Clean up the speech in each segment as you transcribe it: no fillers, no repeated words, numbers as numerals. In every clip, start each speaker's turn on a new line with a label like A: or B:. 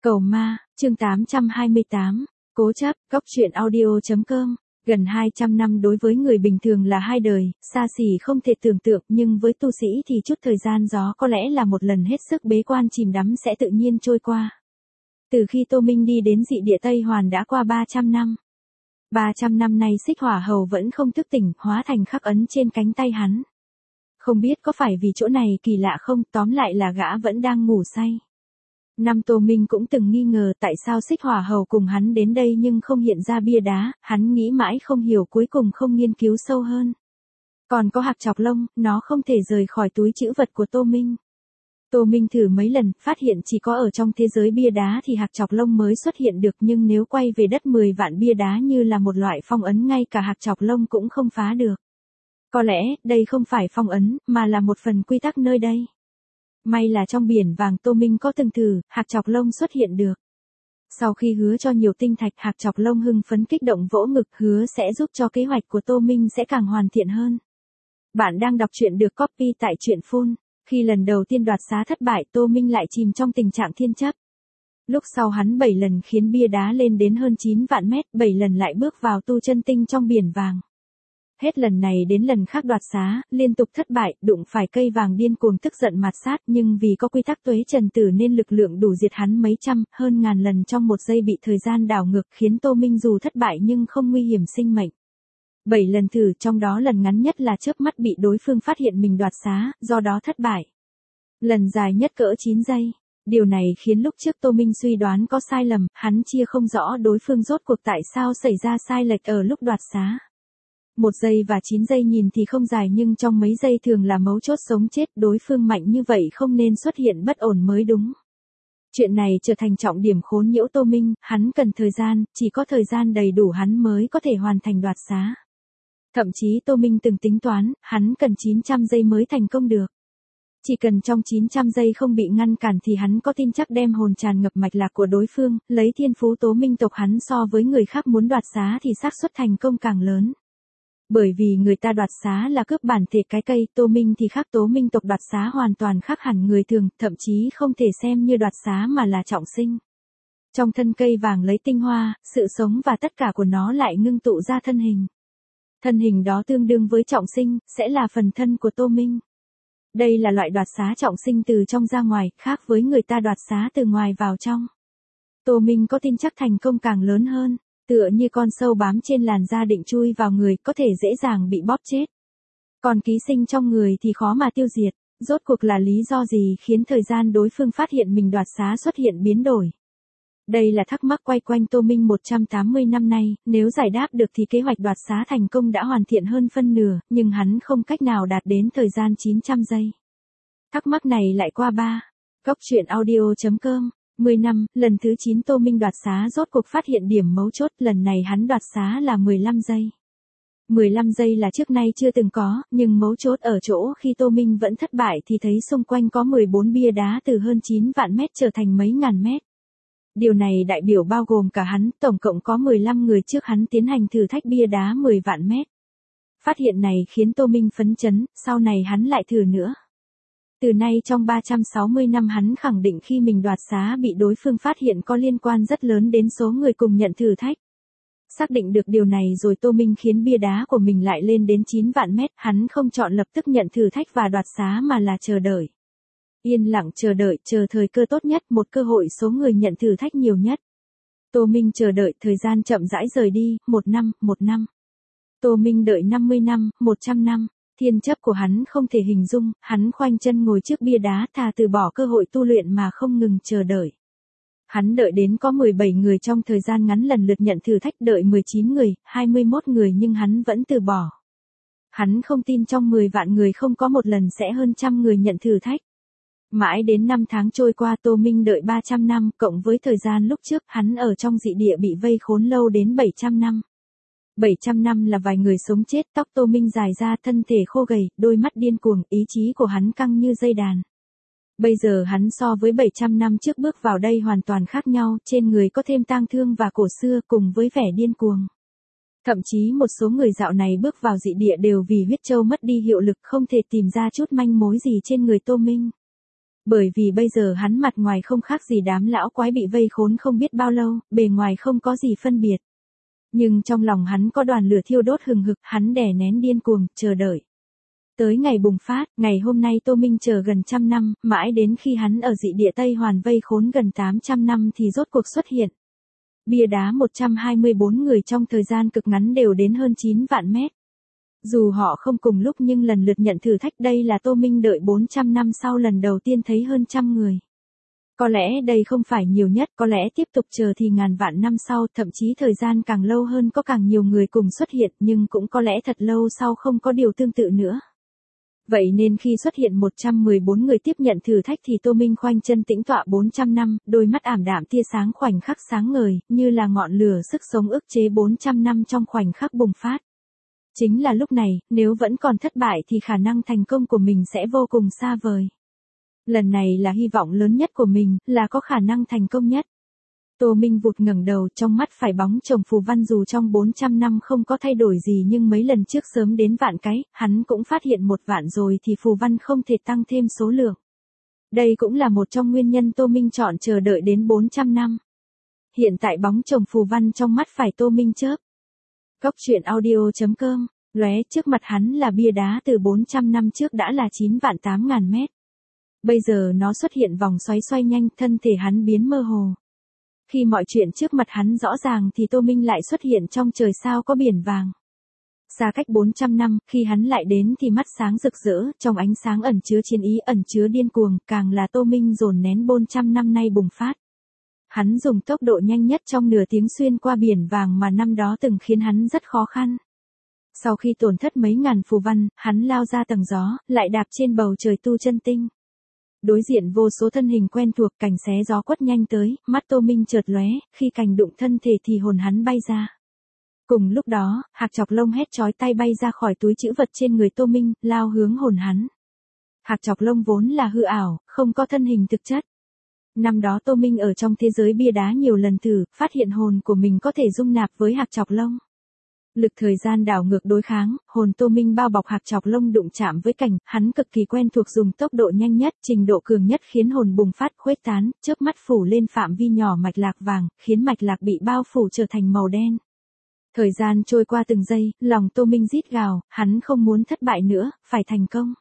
A: Cầu ma, chương 828, cố chấp, cóc truyện audio.com. Gần 200 năm đối với người bình thường là hai đời, xa xỉ không thể tưởng tượng, nhưng với tu sĩ thì chút thời gian đó có lẽ là một lần hết sức bế quan chìm đắm sẽ tự nhiên trôi qua. Từ khi Tô Minh đi đến dị địa Tây Hoàn đã qua 300 năm. 300 năm nay Xích Hỏa Hầu vẫn không thức tỉnh, hóa thành khắc ấn trên cánh tay hắn. Không biết có phải vì chỗ này kỳ lạ không, tóm lại là gã vẫn đang ngủ say. Năm Tô Minh cũng từng nghi ngờ tại sao Xích Hỏa Hầu cùng hắn đến đây nhưng không hiện ra bia đá, hắn nghĩ mãi không hiểu, cuối cùng không nghiên cứu sâu hơn. Còn có hạc chọc lông, nó không thể rời khỏi túi trữ vật của Tô Minh. Tô Minh thử mấy lần, phát hiện chỉ có ở trong thế giới bia đá thì hạc chọc lông mới xuất hiện được, nhưng nếu quay về đất 10 vạn bia đá như là một loại phong ấn, ngay cả hạc chọc lông cũng không phá được. Có lẽ, đây không phải phong ấn, mà là một phần quy tắc nơi đây. May là trong biển vàng Tô Minh có từng thử, hạc chọc lông xuất hiện được. Sau khi hứa cho nhiều tinh thạch, hạc chọc lông hưng phấn kích động vỗ ngực, hứa sẽ giúp cho kế hoạch của Tô Minh sẽ càng hoàn thiện hơn. Bạn đang đọc truyện được copy tại truyện Phun. Khi lần đầu tiên đoạt xá thất bại, Tô Minh lại chìm trong tình trạng thiên chấp. Lúc sau hắn 7 lần khiến bia đá lên đến hơn 9 vạn mét, 7 lần lại bước vào tu chân tinh trong biển vàng. Hết lần này đến lần khác đoạt xá, liên tục thất bại, đụng phải cây vàng điên cuồng tức giận mạt sát, nhưng vì có quy tắc tuế trần tử nên lực lượng đủ diệt hắn mấy trăm, hơn ngàn lần trong một giây, bị thời gian đảo ngược khiến Tô Minh dù thất bại nhưng không nguy hiểm sinh mệnh. 7 lần thử, trong đó lần ngắn nhất là chớp mắt bị đối phương phát hiện mình đoạt xá, do đó thất bại. Lần dài nhất cỡ 9 giây. Điều này khiến lúc trước Tô Minh suy đoán có sai lầm, hắn chia không rõ đối phương rốt cuộc tại sao xảy ra sai lệch ở lúc đoạt xá. 1 giây và 9 giây nhìn thì không dài nhưng trong mấy giây thường là mấu chốt sống chết, đối phương mạnh như vậy không nên xuất hiện bất ổn mới đúng. Chuyện này trở thành trọng điểm khốn nhiễu Tô Minh, hắn cần thời gian, chỉ có thời gian đầy đủ hắn mới có thể hoàn thành đoạt xá. Thậm chí Tô Minh từng tính toán, hắn cần 900 giây mới thành công được. Chỉ cần trong 900 giây không bị ngăn cản thì hắn có tin chắc đem hồn tràn ngập mạch lạc của đối phương, lấy thiên phú Tố Minh tộc hắn so với người khác muốn đoạt xá thì xác suất thành công càng lớn. Bởi vì người ta đoạt xá là cướp bản thể cái cây, Tô Minh thì khác, Tố Minh tộc đoạt xá hoàn toàn khác hẳn người thường, thậm chí không thể xem như đoạt xá mà là trọng sinh. Trong thân cây vàng lấy tinh hoa, sự sống và tất cả của nó lại ngưng tụ ra thân hình. Thân hình đó tương đương với trọng sinh, sẽ là phần thân của Tô Minh. Đây là loại đoạt xá trọng sinh từ trong ra ngoài, khác với người ta đoạt xá từ ngoài vào trong. Tô Minh có tin chắc thành công càng lớn hơn, tựa như con sâu bám trên làn da định chui vào người, có thể dễ dàng bị bóp chết. Còn ký sinh trong người thì khó mà tiêu diệt, rốt cuộc là lý do gì khiến thời gian đối phương phát hiện mình đoạt xá xuất hiện biến đổi? Đây là thắc mắc quay quanh Tô Minh 180 năm nay, nếu giải đáp được thì kế hoạch đoạt xá thành công đã hoàn thiện hơn phân nửa, nhưng hắn không cách nào đạt đến thời gian 900 giây. Thắc mắc này lại qua Cóc truyện audio.com. 10 năm, lần thứ 9 Tô Minh đoạt xá rốt cuộc phát hiện điểm mấu chốt, lần này hắn đoạt xá là 15 giây. 15 giây là trước nay chưa từng có, nhưng mấu chốt ở chỗ khi Tô Minh vẫn thất bại thì thấy xung quanh có 14 bia đá từ hơn 9 vạn mét trở thành mấy ngàn mét. Điều này đại biểu bao gồm cả hắn, tổng cộng có 15 người trước hắn tiến hành thử thách bia đá 10 vạn mét. Phát hiện này khiến Tô Minh phấn chấn, sau này hắn lại thử nữa. Từ nay trong 360 năm hắn khẳng định khi mình đoạt xá bị đối phương phát hiện có liên quan rất lớn đến số người cùng nhận thử thách. Xác định được điều này rồi Tô Minh khiến bia đá của mình lại lên đến 9 vạn mét, hắn không chọn lập tức nhận thử thách và đoạt xá mà là chờ đợi. Yên lặng chờ đợi, chờ thời cơ tốt nhất, một cơ hội số người nhận thử thách nhiều nhất. Tô Minh chờ đợi, thời gian chậm rãi rời đi, 1 năm. Tô Minh đợi 50 năm, 100 năm. Thiên chấp của hắn không thể hình dung, hắn khoanh chân ngồi trước bia đá, thà từ bỏ cơ hội tu luyện mà không ngừng chờ đợi. Hắn đợi đến có 17 người trong thời gian ngắn lần lượt nhận thử thách, đợi 19 người, 21 người nhưng hắn vẫn từ bỏ. Hắn không tin trong 10 vạn người không có một lần sẽ hơn trăm người nhận thử thách. Mãi đến 5 tháng trôi qua, Tô Minh đợi 300 năm, cộng với thời gian lúc trước hắn ở trong dị địa bị vây khốn lâu đến 700 năm. 700 năm là vài người sống chết, tóc Tô Minh dài ra, thân thể khô gầy, đôi mắt điên cuồng, ý chí của hắn căng như dây đàn. Bây giờ hắn so với 700 năm trước bước vào đây hoàn toàn khác nhau, trên người có thêm tang thương và cổ xưa cùng với vẻ điên cuồng. Thậm chí một số người dạo này bước vào dị địa đều vì huyết châu mất đi hiệu lực, không thể tìm ra chút manh mối gì trên người Tô Minh. Bởi vì bây giờ hắn mặt ngoài không khác gì đám lão quái bị vây khốn không biết bao lâu, bề ngoài không có gì phân biệt. Nhưng trong lòng hắn có đoàn lửa thiêu đốt hừng hực, hắn đè nén điên cuồng, chờ đợi. Tới ngày bùng phát, ngày hôm nay Tô Minh chờ gần 100 năm, mãi đến khi hắn ở dị địa Tây Hoàn vây khốn gần 800 năm thì rốt cuộc xuất hiện. Bia đá 124 người trong thời gian cực ngắn đều đến hơn 9 vạn mét. Dù họ không cùng lúc nhưng lần lượt nhận thử thách, đây là Tô Minh đợi 400 năm sau lần đầu tiên thấy hơn 100 người. Có lẽ đây không phải nhiều nhất, có lẽ tiếp tục chờ thì ngàn vạn năm sau, thậm chí thời gian càng lâu hơn có càng nhiều người cùng xuất hiện, nhưng cũng có lẽ thật lâu sau không có điều tương tự nữa. Vậy nên khi xuất hiện 114 người tiếp nhận thử thách thì Tô Minh khoanh chân tĩnh tọa 400 năm, đôi mắt ảm đạm tia sáng khoảnh khắc sáng ngời, như là ngọn lửa sức sống ức chế 400 năm trong khoảnh khắc bùng phát. Chính là lúc này, nếu vẫn còn thất bại thì khả năng thành công của mình sẽ vô cùng xa vời. Lần này là hy vọng lớn nhất của mình, là có khả năng thành công nhất. Tô Minh vụt ngẩng đầu, trong mắt phải bóng chồng phù văn, dù trong 400 năm không có thay đổi gì nhưng mấy lần trước sớm đến vạn cái, hắn cũng phát hiện 1 vạn rồi thì phù văn không thể tăng thêm số lượng. Đây cũng là một trong nguyên nhân Tô Minh chọn chờ đợi đến 400 năm. Hiện tại bóng chồng phù văn trong mắt phải Tô Minh chớp. Cốc truyện audio.com, lóe trước mặt hắn là bia đá từ 400 năm trước đã là 9 vạn 8 ngàn mét. Bây giờ nó xuất hiện vòng xoáy xoay nhanh, thân thể hắn biến mơ hồ. Khi mọi chuyện trước mặt hắn rõ ràng thì Tô Minh lại xuất hiện trong trời sao có biển vàng. Xa cách 400 năm, khi hắn lại đến thì mắt sáng rực rỡ, trong ánh sáng ẩn chứa chiến ý, ẩn chứa điên cuồng, càng là Tô Minh dồn nén 400 năm nay bùng phát. Hắn dùng tốc độ nhanh nhất trong nửa tiếng xuyên qua biển vàng mà năm đó từng khiến hắn rất khó khăn. Sau khi tổn thất mấy ngàn phù văn, hắn lao ra tầng gió, lại đạp trên bầu trời tu chân tinh. Đối diện vô số thân hình quen thuộc, cành xé gió quất nhanh tới, mắt Tô Minh chợt lóe, khi cành đụng thân thể thì hồn hắn bay ra. Cùng lúc đó, hạc chọc lông hét chói tai bay ra khỏi túi trữ vật trên người Tô Minh, lao hướng hồn hắn. Hạc chọc lông vốn là hư ảo, không có thân hình thực chất. Năm đó Tô Minh ở trong thế giới bia đá nhiều lần thử, phát hiện hồn của mình có thể dung nạp với hạc chọc lông. Lực thời gian đảo ngược đối kháng, hồn Tô Minh bao bọc hạc chọc lông đụng chạm với cành, hắn cực kỳ quen thuộc dùng tốc độ nhanh nhất, trình độ cường nhất khiến hồn bùng phát khuếch tán, chớp mắt phủ lên phạm vi nhỏ mạch lạc vàng, khiến mạch lạc bị bao phủ trở thành màu đen. Thời gian trôi qua từng giây, lòng Tô Minh rít gào, hắn không muốn thất bại nữa, phải thành công.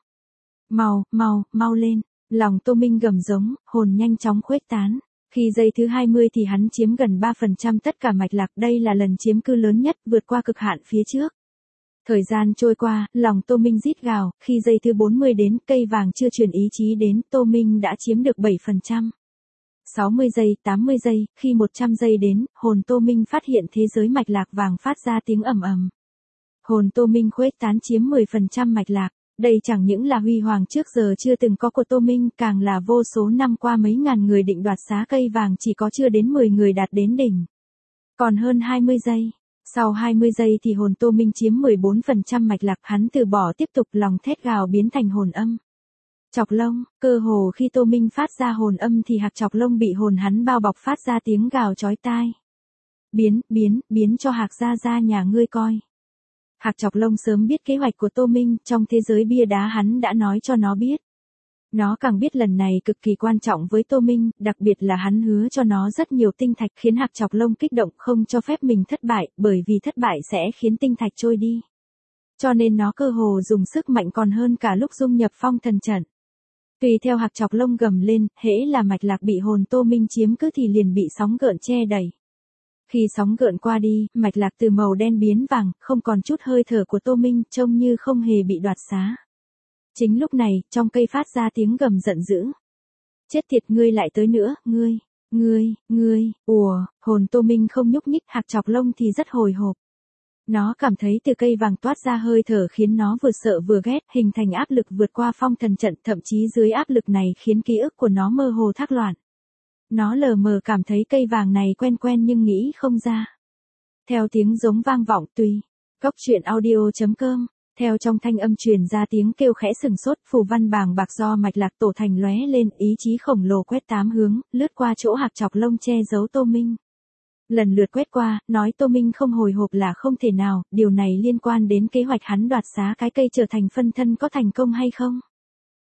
A: Mau lên, lòng Tô Minh gầm giống, hồn nhanh chóng khuếch tán. Khi giây thứ 20 thì hắn chiếm gần 3% tất cả mạch lạc, đây là lần chiếm cư lớn nhất, vượt qua cực hạn phía trước. Thời gian trôi qua, lòng Tô Minh rít gào, khi giây thứ 40 đến, cây vàng chưa truyền ý chí đến, Tô Minh đã chiếm được 7%. 60 giây, 80 giây, khi 100 giây đến, hồn Tô Minh phát hiện thế giới mạch lạc vàng phát ra tiếng ầm ầm. Hồn Tô Minh khuếch tán chiếm 10% mạch lạc. Đây chẳng những là huy hoàng trước giờ chưa từng có của Tô Minh, càng là vô số năm qua mấy ngàn người định đoạt xá cây vàng chỉ có chưa đến 10 người đạt đến đỉnh. Còn hơn 20 giây. Sau 20 giây thì hồn Tô Minh chiếm 14% mạch lạc, hắn từ bỏ tiếp tục, lòng thét gào biến thành hồn âm. Chọc lông, cơ hồ khi Tô Minh phát ra hồn âm thì hạc chọc lông bị hồn hắn bao bọc phát ra tiếng gào chói tai. Biến cho hạc ra nhà ngươi coi. Hạc chọc lông sớm biết kế hoạch của Tô Minh, trong thế giới bia đá hắn đã nói cho nó biết. Nó càng biết lần này cực kỳ quan trọng với Tô Minh, đặc biệt là hắn hứa cho nó rất nhiều tinh thạch, khiến hạc chọc lông kích động, không cho phép mình thất bại, bởi vì thất bại sẽ khiến tinh thạch trôi đi. Cho nên nó cơ hồ dùng sức mạnh còn hơn cả lúc dung nhập phong thần trận. Tùy theo hạc chọc lông gầm lên, hễ là mạch lạc bị hồn Tô Minh chiếm cứ thì liền bị sóng gợn che đẩy. Khi sóng gợn qua đi, mạch lạc từ màu đen biến vàng, không còn chút hơi thở của Tô Minh, trông như không hề bị đoạt xá. Chính lúc này, trong cây phát ra tiếng gầm giận dữ. Chết tiệt, ngươi lại tới nữa, ngươi, hồn Tô Minh không nhúc nhích, hạc chọc lông thì rất hồi hộp. Nó cảm thấy từ cây vàng toát ra hơi thở khiến nó vừa sợ vừa ghét, hình thành áp lực vượt qua phong thần trận, thậm chí dưới áp lực này khiến ký ức của nó mơ hồ thác loạn. Nó lờ mờ cảm thấy cây vàng này quen nhưng nghĩ không ra. Theo tiếng giống vang vọng tùy. Cốc truyện audio.com. Theo trong thanh âm truyền ra tiếng kêu khẽ sừng sốt, phù văn bàng bạc do mạch lạc tổ thành lóe lên, ý chí khổng lồ quét 8 hướng, lướt qua chỗ hạc chọc lông che giấu Tô Minh. Lần lượt quét qua, nói Tô Minh không hồi hộp là không thể nào, điều này liên quan đến kế hoạch hắn đoạt xá cái cây trở thành phân thân có thành công hay không.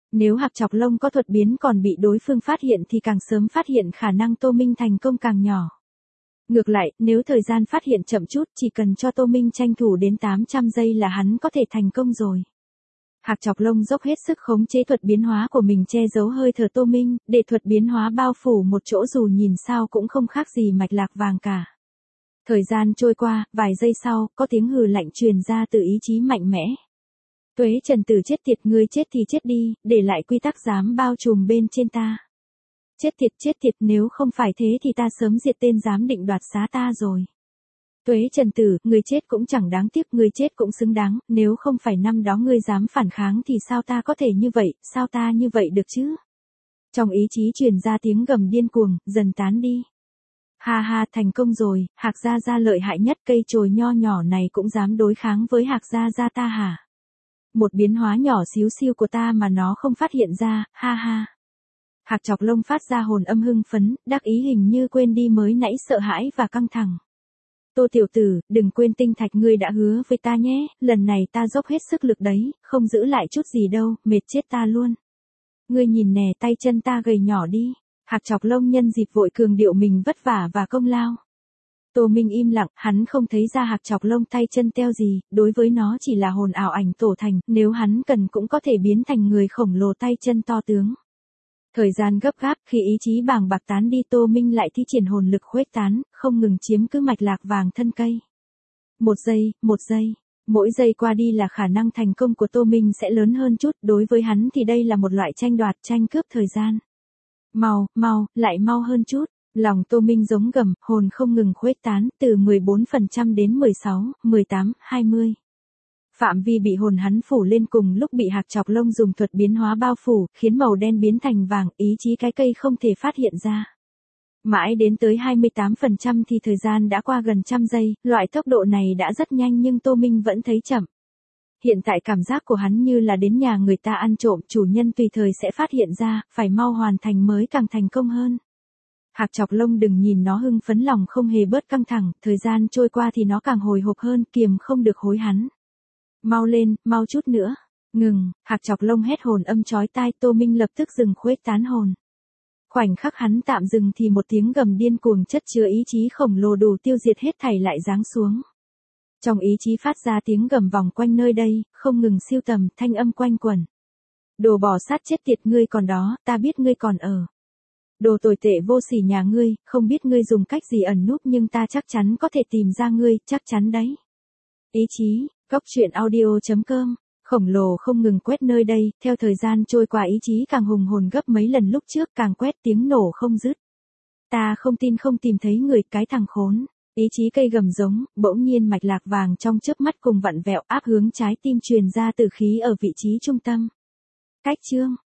A: Nếu Hạc Chọc Lông có thuật biến còn bị đối phương phát hiện thì càng sớm phát hiện khả năng Tô Minh thành công càng nhỏ. Ngược lại, nếu thời gian phát hiện chậm chút chỉ cần cho Tô Minh tranh thủ đến 800 giây là hắn có thể thành công rồi. Hạc Chọc Lông dốc hết sức khống chế thuật biến hóa của mình che giấu hơi thở Tô Minh, để thuật biến hóa bao phủ một chỗ dù nhìn sao cũng không khác gì mạch lạc vàng cả. Thời gian trôi qua, vài giây sau, có tiếng hừ lạnh truyền ra từ ý chí mạnh mẽ. Tuế Trần Tử chết tiệt, ngươi chết thì chết đi, để lại quy tắc dám bao trùm bên trên ta. Chết tiệt, nếu không phải thế thì ta sớm diệt tên dám định đoạt xá ta rồi. Tuế Trần Tử, ngươi chết cũng chẳng đáng tiếc, ngươi chết cũng xứng đáng, nếu không phải năm đó ngươi dám phản kháng thì sao ta có thể như vậy, sao ta như vậy được chứ? Trong ý chí truyền ra tiếng gầm điên cuồng, dần tán đi. Ha ha, thành công rồi, Hạc Gia Gia lợi hại nhất, cây chồi nho nhỏ này cũng dám đối kháng với Hạc Gia Gia ta hả? Một biến hóa nhỏ xíu xiu của ta mà nó không phát hiện ra, ha ha. Hạc Chọc Lông phát ra hồn âm hưng phấn, đắc ý hình như quên đi mới nãy sợ hãi và căng thẳng. Tô tiểu tử, đừng quên tinh thạch ngươi đã hứa với ta nhé, lần này ta dốc hết sức lực đấy, không giữ lại chút gì đâu, mệt chết ta luôn. Ngươi nhìn nè, tay chân ta gầy nhỏ đi. Hạc Chọc Lông nhân dịp vội cường điệu mình vất vả và công lao. Tô Minh im lặng, hắn không thấy ra Hạc Chọc Lông tay chân teo gì, đối với nó chỉ là hồn ảo ảnh tổ thành, nếu hắn cần cũng có thể biến thành người khổng lồ tay chân to tướng. Thời gian gấp gáp, khi ý chí bàng bạc tán đi, Tô Minh lại thi triển hồn lực khuếch tán, không ngừng chiếm cứ mạch lạc vàng thân cây. Một giây, mỗi giây qua đi là khả năng thành công của Tô Minh sẽ lớn hơn chút, đối với hắn thì đây là một loại tranh đoạt, tranh cướp thời gian. Mau, lại mau hơn chút. Lòng Tô Minh giống gầm, hồn không ngừng khuếch tán, từ 14% đến 16, 18, 20. Phạm vi bị hồn hắn phủ lên cùng lúc bị Hạc Chọc Lông dùng thuật biến hóa bao phủ, khiến màu đen biến thành vàng, ý chí cái cây không thể phát hiện ra. Mãi đến tới 28% thì thời gian đã qua gần trăm giây, loại tốc độ này đã rất nhanh nhưng Tô Minh vẫn thấy chậm. Hiện tại cảm giác của hắn như là đến nhà người ta ăn trộm, chủ nhân tùy thời sẽ phát hiện ra, phải mau hoàn thành mới càng thành công hơn. Hạc Chọc Lông đừng nhìn nó hưng phấn, lòng không hề bớt căng thẳng, thời gian trôi qua thì nó càng hồi hộp hơn, kiềm không được hối hắn. Mau lên, mau chút nữa. Ngừng, Hạc Chọc Lông hét hồn âm chói tai, Tô Minh lập tức dừng khuếch tán hồn. Khoảnh khắc hắn tạm dừng thì một tiếng gầm điên cuồng chất chứa ý chí khổng lồ đủ tiêu diệt hết thảy lại giáng xuống. Trong ý chí phát ra tiếng gầm vòng quanh nơi đây, không ngừng siêu tầm, thanh âm quanh quẩn. Đồ bò sát chết tiệt, ngươi còn đó, ta biết ngươi còn ở. Đồ tồi tệ vô sỉ nhà ngươi, không biết ngươi dùng cách gì ẩn núp nhưng ta chắc chắn có thể tìm ra ngươi, chắc chắn đấy. Ý chí, Cốc Truyện Audio.com, khổng lồ không ngừng quét nơi đây, theo thời gian trôi qua ý chí càng hùng hồn gấp mấy lần lúc trước, càng quét tiếng nổ không dứt. Ta không tin không tìm thấy người, cái thằng khốn. Ý chí cây gầm giống, bỗng nhiên mạch lạc vàng trong chớp mắt cùng vặn vẹo áp hướng trái tim truyền ra từ khí ở vị trí trung tâm. Cách chương